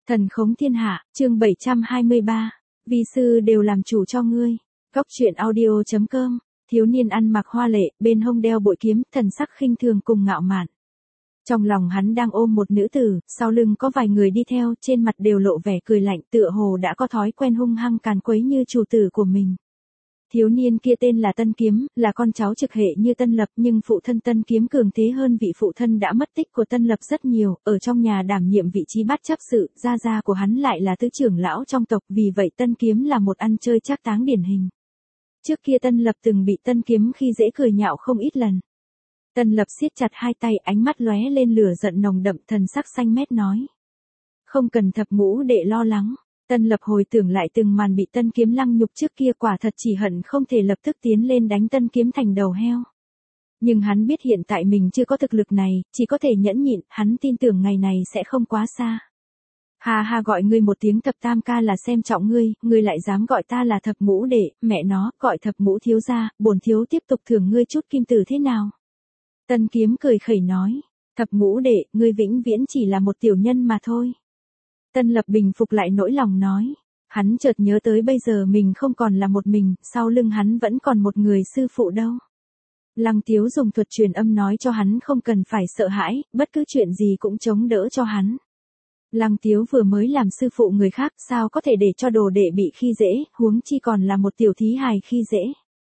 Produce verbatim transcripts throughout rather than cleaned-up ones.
Thần khống thiên hạ, chương bảy trăm hai mươi ba. Vi sư đều làm chủ cho ngươi. Góc truyện audio chấm com. Thiếu niên ăn mặc hoa lệ, bên hông đeo bội kiếm, thần sắc khinh thường cùng ngạo mạn. Trong lòng hắn đang ôm một nữ tử, sau lưng có vài người đi theo, trên mặt đều lộ vẻ cười lạnh, tựa hồ đã có thói quen hung hăng càn quấy như chủ tử của mình. Thiếu niên kia tên là Tân Kiếm, là con cháu trực hệ như Tân Lập, nhưng phụ thân Tân Kiếm cường thế hơn vị phụ thân đã mất tích của Tân Lập rất nhiều, ở trong nhà đảm nhiệm vị trí bát chấp sự, gia gia của hắn lại là tứ trưởng lão trong tộc, vì vậy Tân Kiếm là một ăn chơi trác táng điển hình. Trước kia Tân Lập từng bị Tân Kiếm khi dễ cười nhạo không ít lần. Tân Lập siết chặt hai tay, ánh mắt lóe lên lửa giận nồng đậm, thần sắc xanh mét nói: "Không cần thập ngũ đệ lo lắng." Tân Lập hồi tưởng lại từng màn bị Tân Kiếm lăng nhục trước kia, quả thật chỉ hận không thể lập tức tiến lên đánh Tân Kiếm thành đầu heo. Nhưng hắn biết hiện tại mình chưa có thực lực này, chỉ có thể nhẫn nhịn, hắn tin tưởng ngày này sẽ không quá xa. "Hà hà, gọi ngươi một tiếng thập tam ca là xem trọng ngươi, ngươi lại dám gọi ta là thập ngũ đệ, mẹ nó, gọi thập ngũ thiếu gia, bổn thiếu tiếp tục thưởng ngươi chút kim tử thế nào?" Tân Kiếm cười khẩy nói: "Thập ngũ đệ, ngươi vĩnh viễn chỉ là một tiểu nhân mà thôi." Tân Lập bình phục lại nỗi lòng nói. Hắn chợt nhớ tới bây giờ mình không còn là một mình, sau lưng hắn vẫn còn một người sư phụ đâu. Lăng Tiếu dùng thuật truyền âm nói cho hắn không cần phải sợ hãi, bất cứ chuyện gì cũng chống đỡ cho hắn. Lăng Tiếu vừa mới làm sư phụ người khác, sao có thể để cho đồ đệ bị khi dễ, huống chi còn là một tiểu thí hài khi dễ.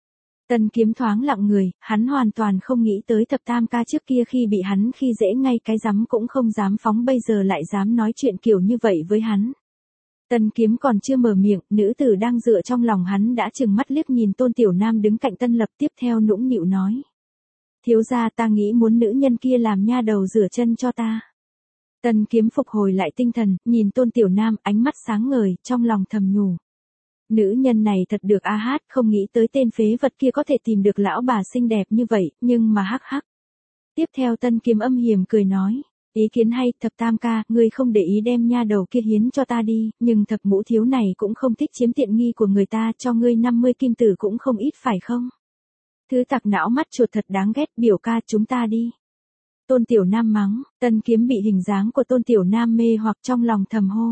Tân Kiếm thoáng lặng người, hắn hoàn toàn không nghĩ tới thập tam ca trước kia khi bị hắn khi dễ ngay cái rắm cũng không dám phóng, bây giờ lại dám nói chuyện kiểu như vậy với hắn. Tân Kiếm còn chưa mở miệng, nữ tử đang dựa trong lòng hắn đã trừng mắt liếc nhìn Tôn Tiểu Nam đứng cạnh Tân Lập, tiếp theo nũng nịu nói: "Thiếu gia, ta nghĩ muốn nữ nhân kia làm nha đầu rửa chân cho ta." Tân Kiếm phục hồi lại tinh thần, nhìn Tôn Tiểu Nam, ánh mắt sáng ngời, trong lòng thầm nhủ: nữ nhân này thật được a hát, không nghĩ tới tên phế vật kia có thể tìm được lão bà xinh đẹp như vậy, nhưng mà hắc hắc. Tiếp theo Tân Kiếm âm hiểm cười nói: "Ý kiến hay, thập tam ca, ngươi không để ý đem nha đầu kia hiến cho ta đi, nhưng thập ngũ thiếu này cũng không thích chiếm tiện nghi của người ta, cho ngươi năm mươi kim tử cũng không ít phải không? Thứ tặc não mắt chuột thật đáng ghét, biểu ca chúng ta đi." Tôn Tiểu Nam mắng. Tân Kiếm bị hình dáng của Tôn Tiểu Nam mê hoặc, trong lòng thầm hô: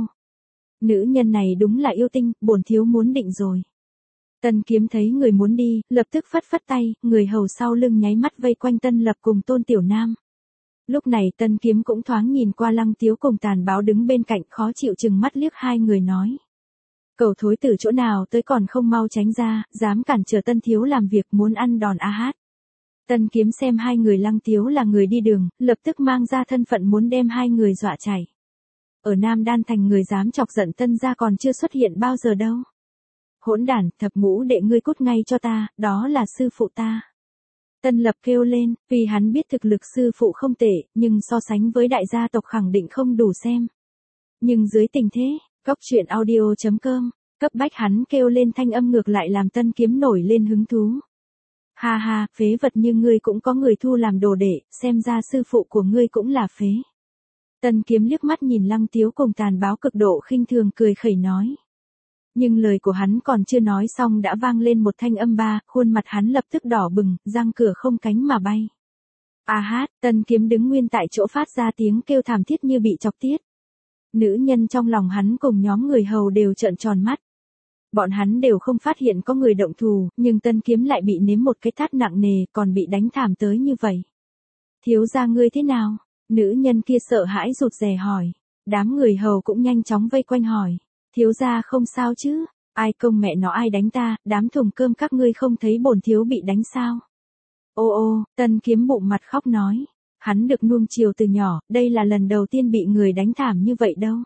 nữ nhân này đúng là yêu tinh, bổn thiếu muốn định rồi. Tân Kiếm thấy người muốn đi, lập tức phất phất tay, người hầu sau lưng nháy mắt vây quanh Tân Lập cùng Tôn Tiểu Nam. Lúc này Tân Kiếm cũng thoáng nhìn qua Lăng Tiếu cùng Tàn Báo đứng bên cạnh, khó chịu chừng mắt liếc hai người nói: "Cẩu thối từ chỗ nào tới còn không mau tránh ra, dám cản trở Tân thiếu làm việc, muốn ăn đòn a hát." Tân Kiếm xem hai người Lăng Tiếu là người đi đường, lập tức mang ra thân phận muốn đem hai người dọa chạy. Ở Nam Đan Thành người dám chọc giận Tân gia còn chưa xuất hiện bao giờ đâu. "Hỗn đản, thập ngũ đệ ngươi cút ngay cho ta, đó là sư phụ ta." Tân Lập kêu lên, vì hắn biết thực lực sư phụ không tệ, nhưng so sánh với đại gia tộc khẳng định không đủ xem. Nhưng dưới tình thế, góc truyện audio chấm com, cấp bách hắn kêu lên thanh âm ngược lại làm Tân Kiếm nổi lên hứng thú. "Ha ha, phế vật như ngươi cũng có người thu làm đồ đệ, xem ra sư phụ của ngươi cũng là phế." Tân Kiếm liếc mắt nhìn Lăng Tiếu cùng Tàn Báo cực độ khinh thường cười khẩy nói. Nhưng lời của hắn còn chưa nói xong đã vang lên một thanh âm ba, khuôn mặt hắn lập tức đỏ bừng, răng cửa không cánh mà bay. A hát, Tân Kiếm đứng nguyên tại chỗ phát ra tiếng kêu thảm thiết như bị chọc tiết. Nữ nhân trong lòng hắn cùng nhóm người hầu đều trợn tròn mắt. Bọn hắn đều không phát hiện có người động thủ, nhưng Tân Kiếm lại bị nếm một cái tát nặng nề, còn bị đánh thảm tới như vậy. "Thiếu gia ngươi thế nào?" Nữ nhân kia sợ hãi rụt rè hỏi. Đám người hầu cũng nhanh chóng vây quanh hỏi: "Thiếu gia không sao chứ? Ai công mẹ nó ai đánh ta, đám thùng cơm các ngươi không thấy bổn thiếu bị đánh sao?" Ô ô, Tân Kiếm bụng mặt khóc nói. Hắn được nuông chiều từ nhỏ, đây là lần đầu tiên bị người đánh thảm như vậy đâu.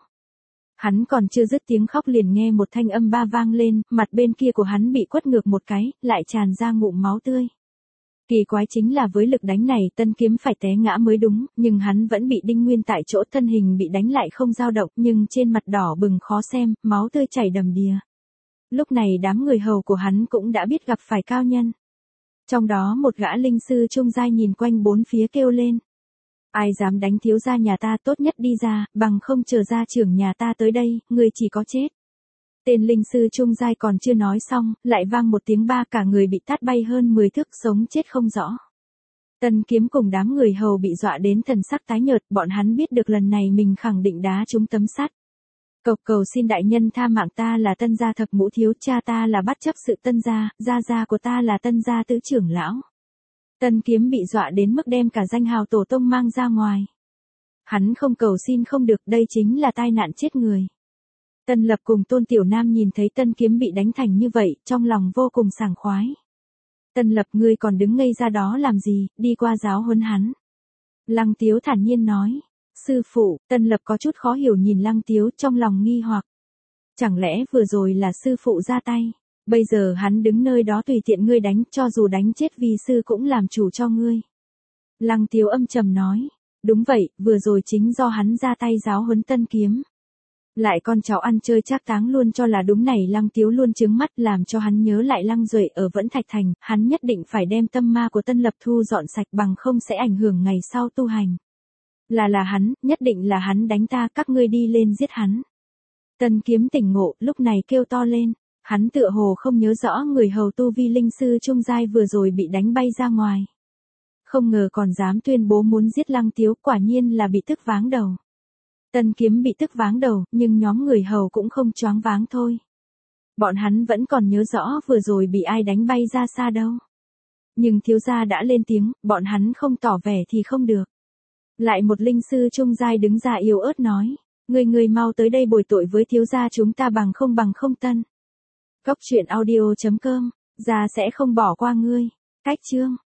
Hắn còn chưa dứt tiếng khóc liền nghe một thanh âm ba vang lên, mặt bên kia của hắn bị quất ngược một cái, lại tràn ra ngụm máu tươi. Kỳ quái chính là với lực đánh này Tân Kiếm phải té ngã mới đúng, nhưng hắn vẫn bị đinh nguyên tại chỗ, thân hình bị đánh lại không dao động, nhưng trên mặt đỏ bừng khó xem, máu tươi chảy đầm đìa. Lúc này đám người hầu của hắn cũng đã biết gặp phải cao nhân. Trong đó một gã linh sư trung giai nhìn quanh bốn phía kêu lên: "Ai dám đánh thiếu gia nhà ta, tốt nhất đi ra, bằng không chờ gia trưởng nhà ta tới đây, người chỉ có chết." Tên linh sư trung giai còn chưa nói xong, lại vang một tiếng ba, cả người bị tát bay hơn mười thước, sống chết không rõ. Tân Kiếm cùng đám người hầu bị dọa đến thần sắc tái nhợt, bọn hắn biết được lần này mình khẳng định đá trúng tấm sắt. Cộc cầu xin đại nhân tha mạng, ta là Tân gia thập ngũ thiếu, cha ta là bắt chấp sự Tân gia, gia gia của ta là Tân gia tứ trưởng lão. Tân Kiếm bị dọa đến mức đem cả danh hào tổ tông mang ra ngoài. Hắn không cầu xin không được, đây chính là tai nạn chết người. Tân Lập cùng Tôn Tiểu Nam nhìn thấy Tân Kiếm bị đánh thành như vậy, trong lòng vô cùng sảng khoái. Tân Lập, ngươi còn đứng ngây ra đó làm gì, đi qua giáo huấn hắn. Lăng Tiếu thản nhiên nói. Sư phụ, Tân Lập có chút khó hiểu nhìn Lăng Tiếu, trong lòng nghi hoặc. Chẳng lẽ vừa rồi là sư phụ ra tay, bây giờ hắn đứng nơi đó tùy tiện ngươi đánh, cho dù đánh chết vi sư cũng làm chủ cho ngươi. Lăng Tiếu âm trầm nói. Đúng vậy, vừa rồi chính do hắn ra tay giáo huấn Tân Kiếm. Lại con cháu ăn chơi trác táng luôn cho là đúng này. Lăng Tiếu luôn trứng mắt, làm cho hắn nhớ lại Lăng Duệ ở Vẫn Thạch Thành, hắn nhất định phải đem tâm ma của Tân Lập thu dọn sạch, bằng không sẽ ảnh hưởng ngày sau tu hành. Là là hắn, nhất định là hắn đánh ta, các ngươi đi lên giết hắn. Tân Kiếm tỉnh ngộ, lúc này kêu to lên, hắn tựa hồ không nhớ rõ người hầu tu vi linh sư trung giai vừa rồi bị đánh bay ra ngoài. Không ngờ còn dám tuyên bố muốn giết Lăng Tiếu, quả nhiên là bị tức váng đầu. Tân Kiếm bị tức váng đầu, nhưng nhóm người hầu cũng không choáng váng thôi. Bọn hắn vẫn còn nhớ rõ vừa rồi bị ai đánh bay ra xa đâu. Nhưng thiếu gia đã lên tiếng, bọn hắn không tỏ vẻ thì không được. Lại một linh sư trung giai đứng ra yếu ớt nói, người người mau tới đây bồi tội với thiếu gia chúng ta, bằng không bằng không. Tân Góc truyện audio chấm com, gia sẽ không bỏ qua ngươi. Cách chương